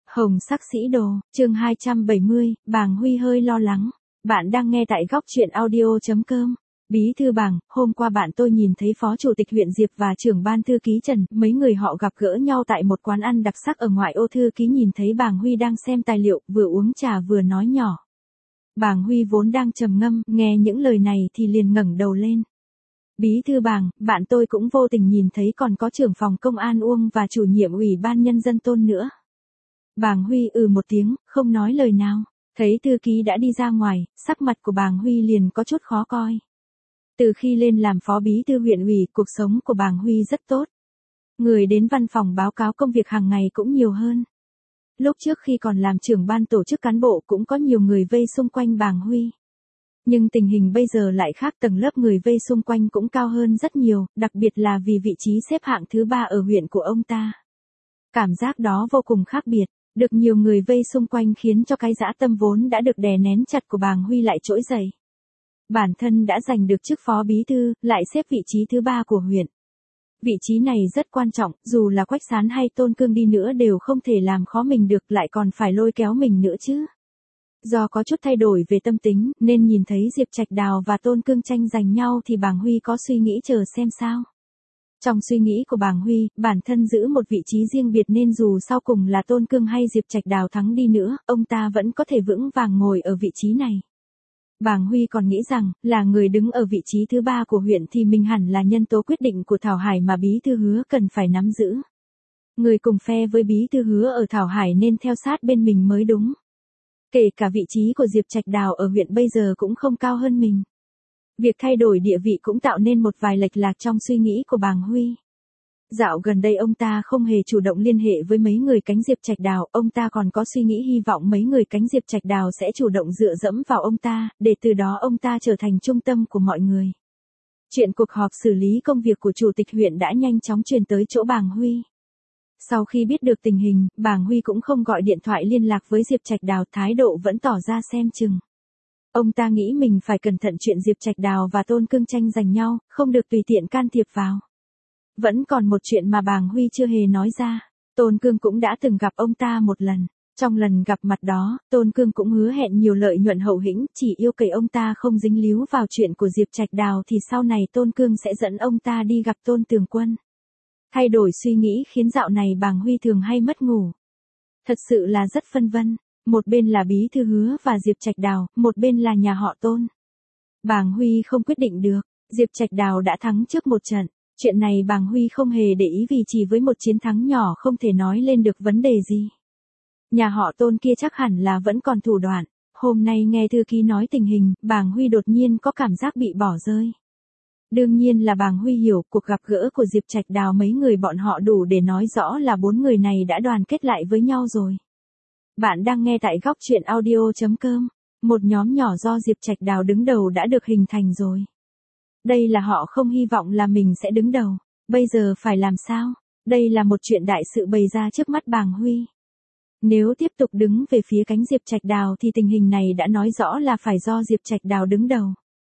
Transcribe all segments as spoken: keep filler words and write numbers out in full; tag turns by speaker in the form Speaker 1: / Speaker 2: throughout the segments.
Speaker 1: Hồng sắc sĩ đồ, chương hai trăm bảy mươi, Bàng Huy hơi lo lắng. Bạn đang nghe tại góc truyện audio chấm com. Bí thư Bàng, hôm qua bạn tôi nhìn thấy Phó Chủ tịch huyện Diệp và trưởng ban thư ký Trần, mấy người họ gặp gỡ nhau tại một quán ăn đặc sắc ở ngoại ô. Thư ký nhìn thấy Bàng Huy đang xem tài liệu, vừa uống trà vừa nói nhỏ. Bàng Huy vốn đang trầm ngâm, nghe những lời này thì liền ngẩng đầu lên. Bí thư Bàng, bạn tôi cũng vô tình nhìn thấy còn có trưởng phòng công an Uông và chủ nhiệm ủy ban nhân dân Tôn nữa. Bàng Huy ừ một tiếng, không nói lời nào. Thấy thư ký đã đi ra ngoài, sắc mặt của Bàng Huy liền có chút khó coi. Từ khi lên làm phó bí thư huyện ủy, cuộc sống của Bàng Huy rất tốt. Người đến văn phòng báo cáo công việc hàng ngày cũng nhiều hơn. Lúc trước khi còn làm trưởng ban tổ chức cán bộ cũng có nhiều người vây xung quanh Bàng Huy. Nhưng tình hình bây giờ lại khác, tầng lớp người vây xung quanh cũng cao hơn rất nhiều, đặc biệt là vì vị trí xếp hạng thứ ba ở huyện của ông ta. Cảm giác đó vô cùng khác biệt. Được nhiều người vây xung quanh khiến cho cái dã tâm vốn đã được đè nén chặt của Bàng Huy lại trỗi dậy. Bản thân đã giành được chức phó bí thư, lại xếp vị trí thứ ba của huyện. Vị trí này rất quan trọng, dù là Quách Sán hay Tôn Cương đi nữa đều không thể làm khó mình được, lại còn phải lôi kéo mình nữa chứ. Do có chút thay đổi về tâm tính, nên nhìn thấy Diệp Trạch Đào và Tôn Cương tranh giành nhau thì Bàng Huy có suy nghĩ chờ xem sao. Trong suy nghĩ của Bàng Huy, bản thân giữ một vị trí riêng biệt nên dù sau cùng là Tôn Cương hay Diệp Trạch Đào thắng đi nữa, ông ta vẫn có thể vững vàng ngồi ở vị trí này. Bàng Huy còn nghĩ rằng, là người đứng ở vị trí thứ ba của huyện thì mình hẳn là nhân tố quyết định của Thảo Hải mà bí thư Hứa cần phải nắm giữ. Người cùng phe với bí thư Hứa ở Thảo Hải nên theo sát bên mình mới đúng. Kể cả vị trí của Diệp Trạch Đào ở huyện bây giờ cũng không cao hơn mình. Việc thay đổi địa vị cũng tạo nên một vài lệch lạc trong suy nghĩ của Bàng Huy. Dạo gần đây ông ta không hề chủ động liên hệ với mấy người cánh Diệp Trạch Đào, ông ta còn có suy nghĩ hy vọng mấy người cánh Diệp Trạch Đào sẽ chủ động dựa dẫm vào ông ta, để từ đó ông ta trở thành trung tâm của mọi người. Chuyện cuộc họp xử lý công việc của Chủ tịch huyện đã nhanh chóng truyền tới chỗ Bàng Huy. Sau khi biết được tình hình, Bàng Huy cũng không gọi điện thoại liên lạc với Diệp Trạch Đào, thái độ vẫn tỏ ra xem chừng. Ông ta nghĩ mình phải cẩn thận chuyện Diệp Trạch Đào và Tôn Cương tranh giành nhau, không được tùy tiện can thiệp vào. Vẫn còn một chuyện mà Bàng Huy chưa hề nói ra, Tôn Cương cũng đã từng gặp ông ta một lần. Trong lần gặp mặt đó, Tôn Cương cũng hứa hẹn nhiều lợi nhuận hậu hĩnh, chỉ yêu cầu ông ta không dính líu vào chuyện của Diệp Trạch Đào thì sau này Tôn Cương sẽ dẫn ông ta đi gặp Tôn Tường Quân. Thay đổi suy nghĩ khiến dạo này Bàng Huy thường hay mất ngủ. Thật sự là rất phân vân. Một bên là bí thư Hứa và Diệp Trạch Đào, một bên là nhà họ Tôn. Bàng Huy không quyết định được, Diệp Trạch Đào đã thắng trước một trận. Chuyện này Bàng Huy không hề để ý vì chỉ với một chiến thắng nhỏ không thể nói lên được vấn đề gì. Nhà họ Tôn kia chắc hẳn là vẫn còn thủ đoạn. Hôm nay nghe thư ký nói tình hình, Bàng Huy đột nhiên có cảm giác bị bỏ rơi. Đương nhiên là Bàng Huy hiểu cuộc gặp gỡ của Diệp Trạch Đào mấy người bọn họ đủ để nói rõ là bốn người này đã đoàn kết lại với nhau rồi. Bạn đang nghe tại góc truyện audio chấm com. Một nhóm nhỏ do Diệp Trạch Đào đứng đầu đã được hình thành rồi. Đây là họ không hy vọng là mình sẽ đứng đầu. Bây giờ phải làm sao? Đây là một chuyện đại sự bày ra trước mắt Bàng Huy. Nếu tiếp tục đứng về phía cánh Diệp Trạch Đào thì tình hình này đã nói rõ là phải do Diệp Trạch Đào đứng đầu.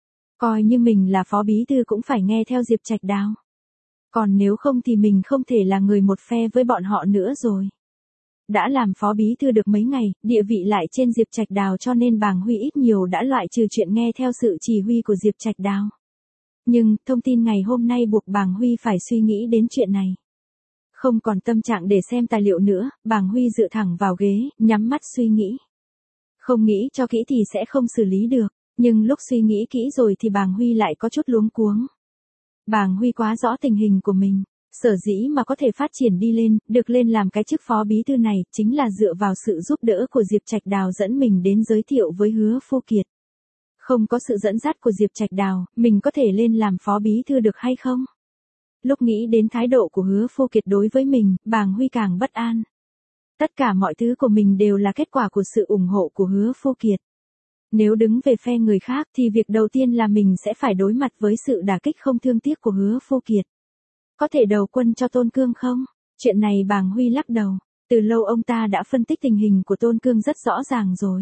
Speaker 1: Coi như mình là phó bí thư cũng phải nghe theo Diệp Trạch Đào. Còn nếu không thì mình không thể là người một phe với bọn họ nữa rồi. Đã làm phó bí thư được mấy ngày, địa vị lại trên Diệp Trạch Đào cho nên Bàng Huy ít nhiều đã loại trừ chuyện nghe theo sự chỉ huy của Diệp Trạch Đào. Nhưng, thông tin ngày hôm nay buộc Bàng Huy phải suy nghĩ đến chuyện này. Không còn tâm trạng để xem tài liệu nữa, Bàng Huy dựa thẳng vào ghế, nhắm mắt suy nghĩ. Không nghĩ cho kỹ thì sẽ không xử lý được, nhưng lúc suy nghĩ kỹ rồi thì Bàng Huy lại có chút luống cuống. Bàng Huy quá rõ tình hình của mình. Sở dĩ mà có thể phát triển đi lên, được lên làm cái chức phó bí thư này, chính là dựa vào sự giúp đỡ của Diệp Trạch Đào dẫn mình đến giới thiệu với Hứa Phu Kiệt. Không có sự dẫn dắt của Diệp Trạch Đào, mình có thể lên làm phó bí thư được hay không? Lúc nghĩ đến thái độ của Hứa Phu Kiệt đối với mình, Bàng Huy càng bất an. Tất cả mọi thứ của mình đều là kết quả của sự ủng hộ của Hứa Phu Kiệt. Nếu đứng về phe người khác thì việc đầu tiên là mình sẽ phải đối mặt với sự đả kích không thương tiếc của Hứa Phu Kiệt. Có thể đầu quân cho Tôn Cương không? Chuyện này Bàng Huy lắc đầu. Từ lâu ông ta đã phân tích tình hình của Tôn Cương rất rõ ràng rồi.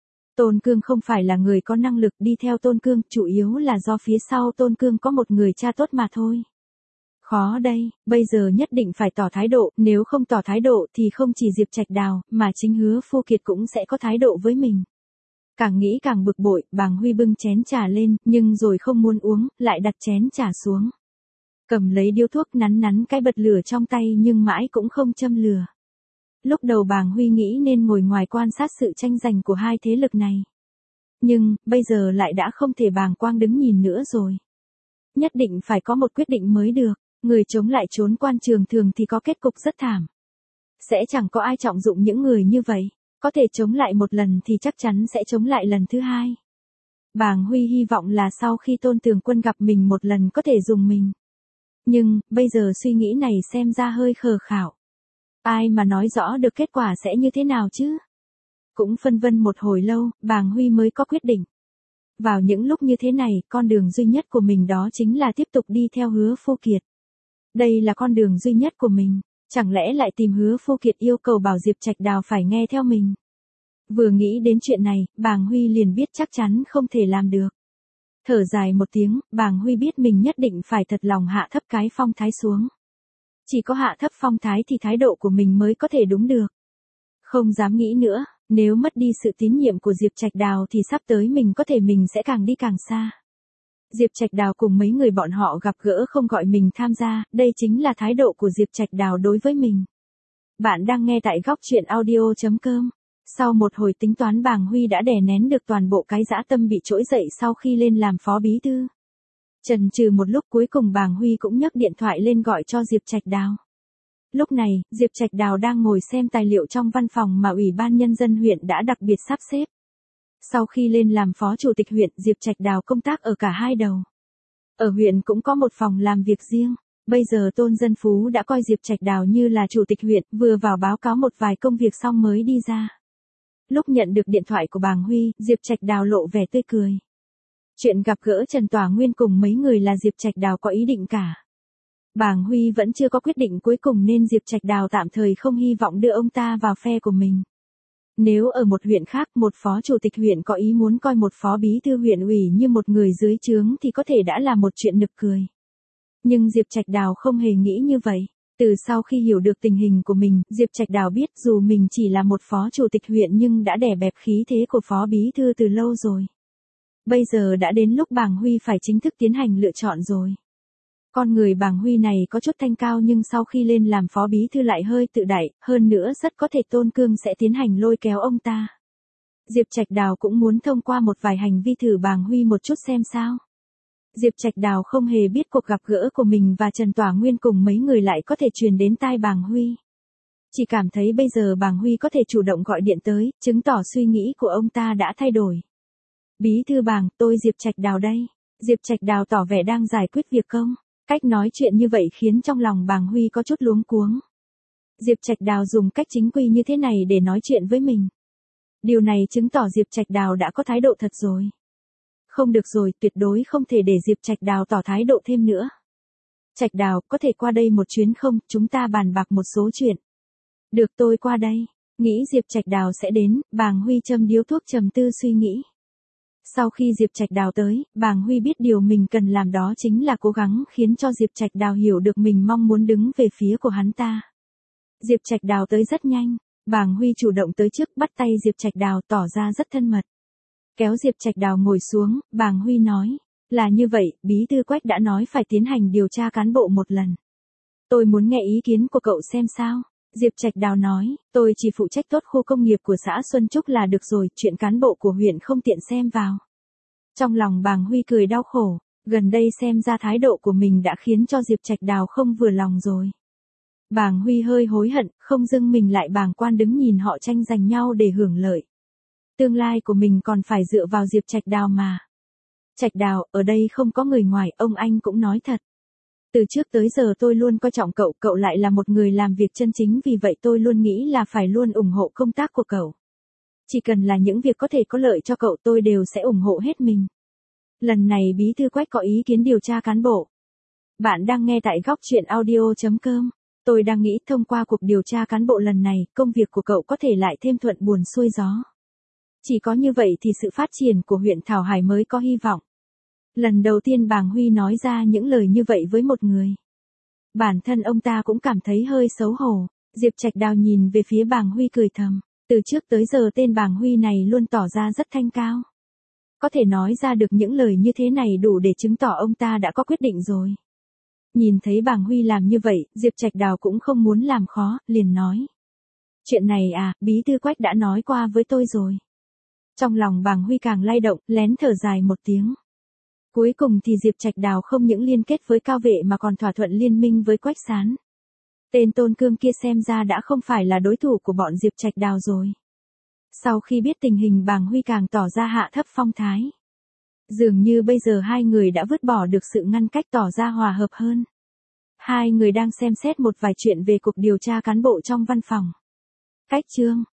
Speaker 1: Tôn Cương không phải là người có năng lực đi theo Tôn Cương, chủ yếu là do phía sau Tôn Cương có một người cha tốt mà thôi. Khó đây, bây giờ nhất định phải tỏ thái độ, nếu không tỏ thái độ thì không chỉ Diệp Trạch Đào, mà chính Hứa Phu Kiệt cũng sẽ có thái độ với mình. Càng nghĩ càng bực bội, Bàng Huy bưng chén trà lên, nhưng rồi không muốn uống, lại đặt chén trà xuống. Cầm lấy điếu thuốc nắn nắn cái bật lửa trong tay nhưng mãi cũng không châm lửa. Lúc đầu Bàng Huy nghĩ nên ngồi ngoài quan sát sự tranh giành của hai thế lực này. Nhưng, bây giờ lại đã không thể bàng quang đứng nhìn nữa rồi. Nhất định phải có một quyết định mới được, người chống lại trốn quan trường thường thì có kết cục rất thảm. Sẽ chẳng có ai trọng dụng những người như vậy, có thể chống lại một lần thì chắc chắn sẽ chống lại lần thứ hai. Bàng Huy hy vọng là sau khi Tôn Tường Quân gặp mình một lần có thể dùng mình. Nhưng, bây giờ suy nghĩ này xem ra hơi khờ khảo. Ai mà nói rõ được kết quả sẽ như thế nào chứ? Cũng phân vân một hồi lâu, Bàng Huy mới có quyết định. Vào những lúc như thế này, con đường duy nhất của mình đó chính là tiếp tục đi theo Hứa Phu Kiệt. Đây là con đường duy nhất của mình, chẳng lẽ lại tìm Hứa Phu Kiệt yêu cầu bảo Diệp Trạch Đào phải nghe theo mình? Vừa nghĩ đến chuyện này, Bàng Huy liền biết chắc chắn không thể làm được. Thở dài một tiếng, Bàng Huy biết mình nhất định phải thật lòng hạ thấp cái phong thái xuống. Chỉ có hạ thấp phong thái thì thái độ của mình mới có thể đúng được. Không dám nghĩ nữa, nếu mất đi sự tín nhiệm của Diệp Trạch Đào thì sắp tới mình có thể mình sẽ càng đi càng xa. Diệp Trạch Đào cùng mấy người bọn họ gặp gỡ không gọi mình tham gia, đây chính là thái độ của Diệp Trạch Đào đối với mình. Bạn đang nghe tại góc truyện audio chấm com. Sau một hồi tính toán Bàng Huy đã đè nén được toàn bộ cái dã tâm bị trỗi dậy sau khi lên làm phó bí thư. Chần chừ một lúc cuối cùng Bàng Huy cũng nhấc điện thoại lên gọi cho Diệp Trạch Đào. Lúc này, Diệp Trạch Đào đang ngồi xem tài liệu trong văn phòng mà Ủy ban Nhân dân huyện đã đặc biệt sắp xếp. Sau khi lên làm phó chủ tịch huyện, Diệp Trạch Đào công tác ở cả hai đầu. Ở huyện cũng có một phòng làm việc riêng. Bây giờ Tôn Dân Phú đã coi Diệp Trạch Đào như là chủ tịch huyện, vừa vào báo cáo một vài công việc xong mới đi ra. Lúc nhận được điện thoại của Bàng Huy, Diệp Trạch Đào lộ vẻ tươi cười. Chuyện gặp gỡ Trần Tỏa Nguyên cùng mấy người là Diệp Trạch Đào có ý định cả. Bàng Huy vẫn chưa có quyết định cuối cùng nên Diệp Trạch Đào tạm thời không hy vọng đưa ông ta vào phe của mình. Nếu ở một huyện khác một phó chủ tịch huyện có ý muốn coi một phó bí thư huyện ủy như một người dưới trướng thì có thể đã là một chuyện nực cười. Nhưng Diệp Trạch Đào không hề nghĩ như vậy. Từ sau khi hiểu được tình hình của mình, Diệp Trạch Đào biết dù mình chỉ là một phó chủ tịch huyện nhưng đã đè bẹp khí thế của phó bí thư từ lâu rồi. Bây giờ đã đến lúc Bàng Huy phải chính thức tiến hành lựa chọn rồi. Con người Bàng Huy này có chút thanh cao nhưng sau khi lên làm phó bí thư lại hơi tự đại, hơn nữa rất có thể Tôn Cương sẽ tiến hành lôi kéo ông ta. Diệp Trạch Đào cũng muốn thông qua một vài hành vi thử Bàng Huy một chút xem sao. Diệp Trạch Đào không hề biết cuộc gặp gỡ của mình và Trần Tỏa Nguyên cùng mấy người lại có thể truyền đến tai Bàng Huy. Chỉ cảm thấy bây giờ Bàng Huy có thể chủ động gọi điện tới, chứng tỏ suy nghĩ của ông ta đã thay đổi. Bí thư Bàng, tôi Diệp Trạch Đào đây. Diệp Trạch Đào tỏ vẻ đang giải quyết việc công. Cách nói chuyện như vậy khiến trong lòng Bàng Huy có chút luống cuống. Diệp Trạch Đào dùng cách chính quy như thế này để nói chuyện với mình. Điều này chứng tỏ Diệp Trạch Đào đã có thái độ thật rồi. Không được rồi, tuyệt đối không thể để Diệp Trạch Đào tỏ thái độ thêm nữa. Trạch Đào, có thể qua đây một chuyến không, chúng ta bàn bạc một số chuyện. Được, tôi qua đây. Nghĩ Diệp Trạch Đào sẽ đến, Bàng Huy châm điếu thuốc trầm tư suy nghĩ. Sau khi Diệp Trạch Đào tới, Bàng Huy biết điều mình cần làm đó chính là cố gắng khiến cho Diệp Trạch Đào hiểu được mình mong muốn đứng về phía của hắn ta. Diệp Trạch Đào tới rất nhanh, Bàng Huy chủ động tới trước bắt tay Diệp Trạch Đào tỏ ra rất thân mật. Kéo Diệp Trạch Đào ngồi xuống, Bàng Huy nói, là như vậy, Bí thư Quách đã nói phải tiến hành điều tra cán bộ một lần. Tôi muốn nghe ý kiến của cậu xem sao. Diệp Trạch Đào nói, tôi chỉ phụ trách tốt khu công nghiệp của xã Xuân Trúc là được rồi, chuyện cán bộ của huyện không tiện xem vào. Trong lòng Bàng Huy cười đau khổ, gần đây xem ra thái độ của mình đã khiến cho Diệp Trạch Đào không vừa lòng rồi. Bàng Huy hơi hối hận, không dưng mình lại bàng quan đứng nhìn họ tranh giành nhau để hưởng lợi. Tương lai của mình còn phải dựa vào Diệp Trạch Đào mà. Trạch Đào, ở đây không có người ngoài, ông anh cũng nói thật. Từ trước tới giờ tôi luôn coi trọng cậu, cậu lại là một người làm việc chân chính vì vậy tôi luôn nghĩ là phải luôn ủng hộ công tác của cậu. Chỉ cần là những việc có thể có lợi cho cậu tôi đều sẽ ủng hộ hết mình. Lần này Bí thư Quách có ý kiến điều tra cán bộ. Bạn đang nghe tại góc truyện audio chấm com. Tôi đang nghĩ thông qua cuộc điều tra cán bộ lần này, công việc của cậu có thể lại thêm thuận buồm xuôi gió. Chỉ có như vậy thì sự phát triển của huyện Thảo Hải mới có hy vọng. Lần đầu tiên Bàng Huy nói ra những lời như vậy với một người. Bản thân ông ta cũng cảm thấy hơi xấu hổ. Diệp Trạch Đào nhìn về phía Bàng Huy cười thầm. Từ trước tới giờ tên Bàng Huy này luôn tỏ ra rất thanh cao. Có thể nói ra được những lời như thế này đủ để chứng tỏ ông ta đã có quyết định rồi. Nhìn thấy Bàng Huy làm như vậy, Diệp Trạch Đào cũng không muốn làm khó, liền nói. Chuyện này à, bí thư Quách đã nói qua với tôi rồi. Trong lòng Bàng Huy càng lay động, lén thở dài một tiếng. Cuối cùng thì Diệp Trạch Đào không những liên kết với Cao Vệ mà còn thỏa thuận liên minh với Quách Sán. Tên Tôn Cương kia xem ra đã không phải là đối thủ của bọn Diệp Trạch Đào rồi. Sau khi biết tình hình, Bàng Huy càng tỏ ra hạ thấp phong thái. Dường như bây giờ hai người đã vứt bỏ được sự ngăn cách, tỏ ra hòa hợp hơn. Hai người đang xem xét một vài chuyện về cuộc điều tra cán bộ trong văn phòng. Cách chương